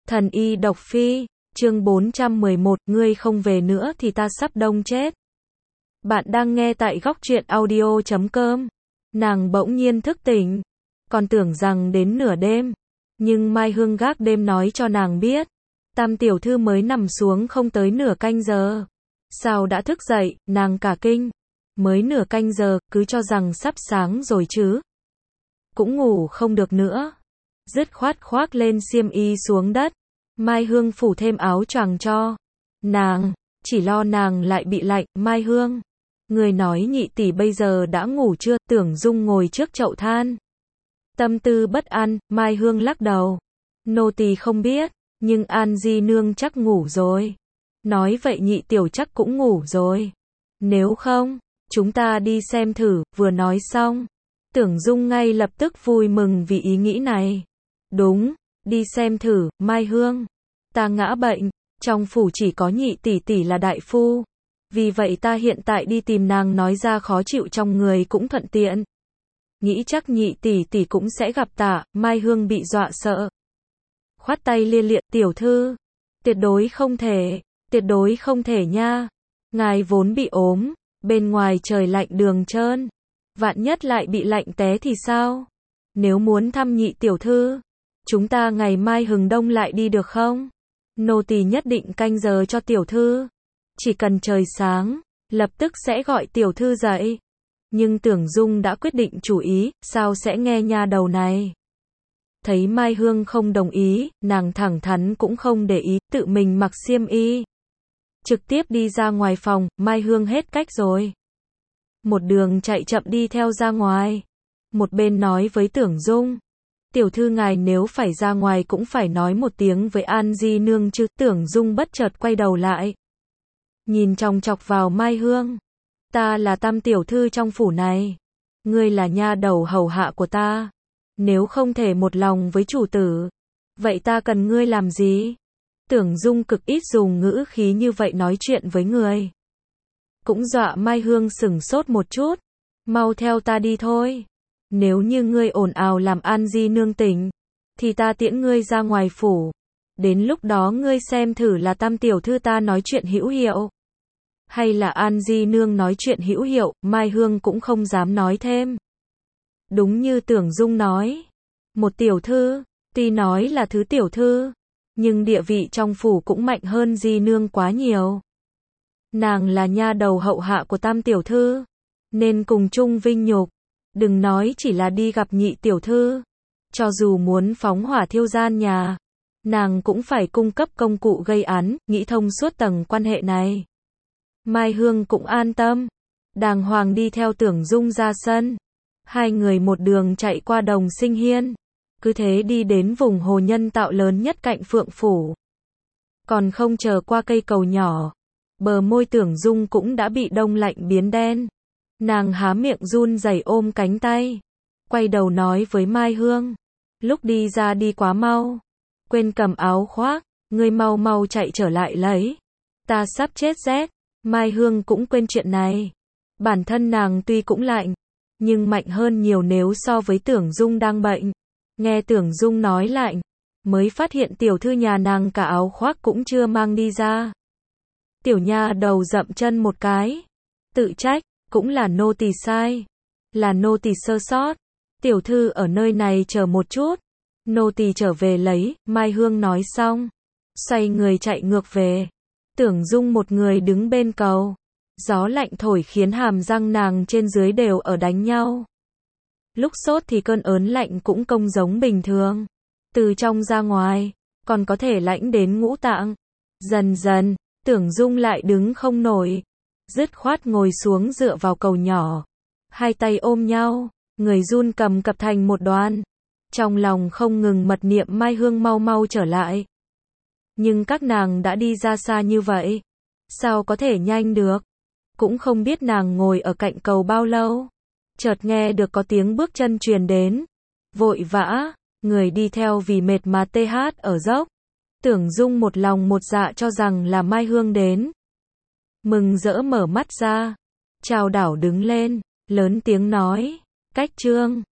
Thần y độc phi, chương 411, ngươi không về nữa thì ta sắp đông chết. Bạn đang nghe tại góc truyện audio.com. Nàng bỗng nhiên thức tỉnh, còn tưởng rằng đến nửa đêm, nhưng Mai Hương gác đêm nói cho nàng biết, Tam tiểu thư mới nằm xuống không tới nửa canh giờ. Sao đã thức dậy, nàng cả kinh, mới nửa canh giờ, cứ cho rằng sắp sáng rồi chứ. Cũng ngủ không được nữa, dứt khoát khoác lên xiêm y xuống đất. Mai Hương phủ thêm áo choàng cho nàng, chỉ lo nàng lại bị lạnh. Mai Hương, người nói nhị tỷ bây giờ đã ngủ chưa? Tưởng Dung ngồi trước chậu than, tâm tư bất an. Mai Hương lắc đầu, nô tỳ không biết, nhưng An Di nương chắc ngủ rồi. Nói vậy nhị tiểu chắc cũng ngủ rồi. Nếu không, chúng ta đi xem thử. Vừa nói xong, Tưởng Dung ngay lập tức vui mừng vì ý nghĩ này. Đúng, đi xem thử. Mai Hương, ta ngã bệnh, trong phủ chỉ có nhị tỷ tỷ là đại phu, vì vậy ta hiện tại đi tìm nàng nói ra khó chịu trong người cũng thuận tiện. Nghĩ chắc nhị tỷ tỷ cũng sẽ gặp ta. Mai Hương bị dọa sợ, khoát tay lia lịa, tiểu thư, tuyệt đối không thể nha. Ngài vốn bị ốm, bên ngoài trời lạnh đường trơn, vạn nhất lại bị lạnh té thì sao? Nếu muốn thăm nhị tiểu thư, chúng ta ngày mai hừng đông lại đi được không? Nô tỳ nhất định canh giờ cho tiểu thư, chỉ cần trời sáng, lập tức sẽ gọi tiểu thư dậy. Nhưng Tưởng Dung đã quyết định chủ ý, sao sẽ nghe nha đầu này. Thấy Mai Hương không đồng ý, nàng thẳng thắn cũng không để ý, tự mình mặc xiêm y, trực tiếp đi ra ngoài phòng. Mai Hương hết cách rồi, một đường chạy chậm đi theo ra ngoài, một bên nói với Tưởng Dung, tiểu thư ngài nếu phải ra ngoài cũng phải nói một tiếng với An Di nương chứ. Tưởng Dung bất chợt quay đầu lại, nhìn chòng chọc vào Mai Hương. Ta là Tam tiểu thư trong phủ này, ngươi là nha đầu hầu hạ của ta, nếu không thể một lòng với chủ tử, vậy ta cần ngươi làm gì? Tưởng Dung cực ít dùng ngữ khí như vậy nói chuyện với người, cũng dọa Mai Hương sửng sốt một chút. Mau theo ta đi thôi, nếu như ngươi ồn ào làm An Di nương tỉnh, thì ta tiễn ngươi ra ngoài phủ, đến lúc đó ngươi xem thử là Tam tiểu thư ta nói chuyện hữu hiệu, hay là An Di nương nói chuyện hữu hiệu. Mai Hương cũng không dám nói thêm. Đúng như Tưởng Dung nói, một tiểu thư, tuy nói là thứ tiểu thư, nhưng địa vị trong phủ cũng mạnh hơn Di nương quá nhiều. Nàng là nha đầu hậu hạ của Tam tiểu thư, nên cùng chung vinh nhục. Đừng nói chỉ là đi gặp nhị tiểu thư, cho dù muốn phóng hỏa thiêu gian nhà, nàng cũng phải cung cấp công cụ gây án. Nghĩ thông suốt tầng quan hệ này, Mai Hương cũng an tâm, đàng hoàng đi theo Tưởng Dung ra sân. Hai người một đường chạy qua đồng Sinh Hiên, cứ thế đi đến vùng hồ nhân tạo lớn nhất cạnh Phượng phủ. Còn không chờ qua cây cầu nhỏ, bờ môi Tưởng Dung cũng đã bị đông lạnh biến đen. Nàng há miệng run rẩy ôm cánh tay, quay đầu nói với Mai Hương, lúc đi ra đi quá mau, quên cầm áo khoác, ngươi mau mau chạy trở lại lấy, ta sắp chết rét. Mai Hương cũng quên chuyện này, bản thân nàng tuy cũng lạnh, nhưng mạnh hơn nhiều nếu so với Tưởng Dung đang bệnh. Nghe Tưởng Dung nói lạnh, mới phát hiện tiểu thư nhà nàng cả áo khoác cũng chưa mang đi ra. Tiểu nha đầu dậm chân một cái, tự trách, cũng là nô tỳ sai, là nô tỳ sơ sót, tiểu thư ở nơi này chờ một chút, nô tỳ trở về lấy. Mai Hương nói xong, xoay người chạy ngược về. Tưởng Dung một người đứng bên cầu, gió lạnh thổi khiến hàm răng nàng trên dưới đều ở đánh nhau. Lúc sốt thì cơn ớn lạnh cũng công giống bình thường, từ trong ra ngoài, còn có thể lạnh đến ngũ tạng. Dần dần, Tưởng Dung lại đứng không nổi, dứt khoát ngồi xuống dựa vào cầu nhỏ, hai tay ôm nhau, người run cầm cập thành một đoàn, trong lòng không ngừng mật niệm Mai Hương mau mau trở lại. Nhưng các nàng đã đi ra xa như vậy, sao có thể nhanh được? Cũng không biết nàng ngồi ở cạnh cầu bao lâu, chợt nghe được có tiếng bước chân truyền đến, vội vã, người đi theo vì mệt mà tê hát ở dốc. Tưởng Dung một lòng một dạ cho rằng là Mai Hương đến, mừng rỡ mở mắt ra, chào đảo đứng lên, lớn tiếng nói, cách trương,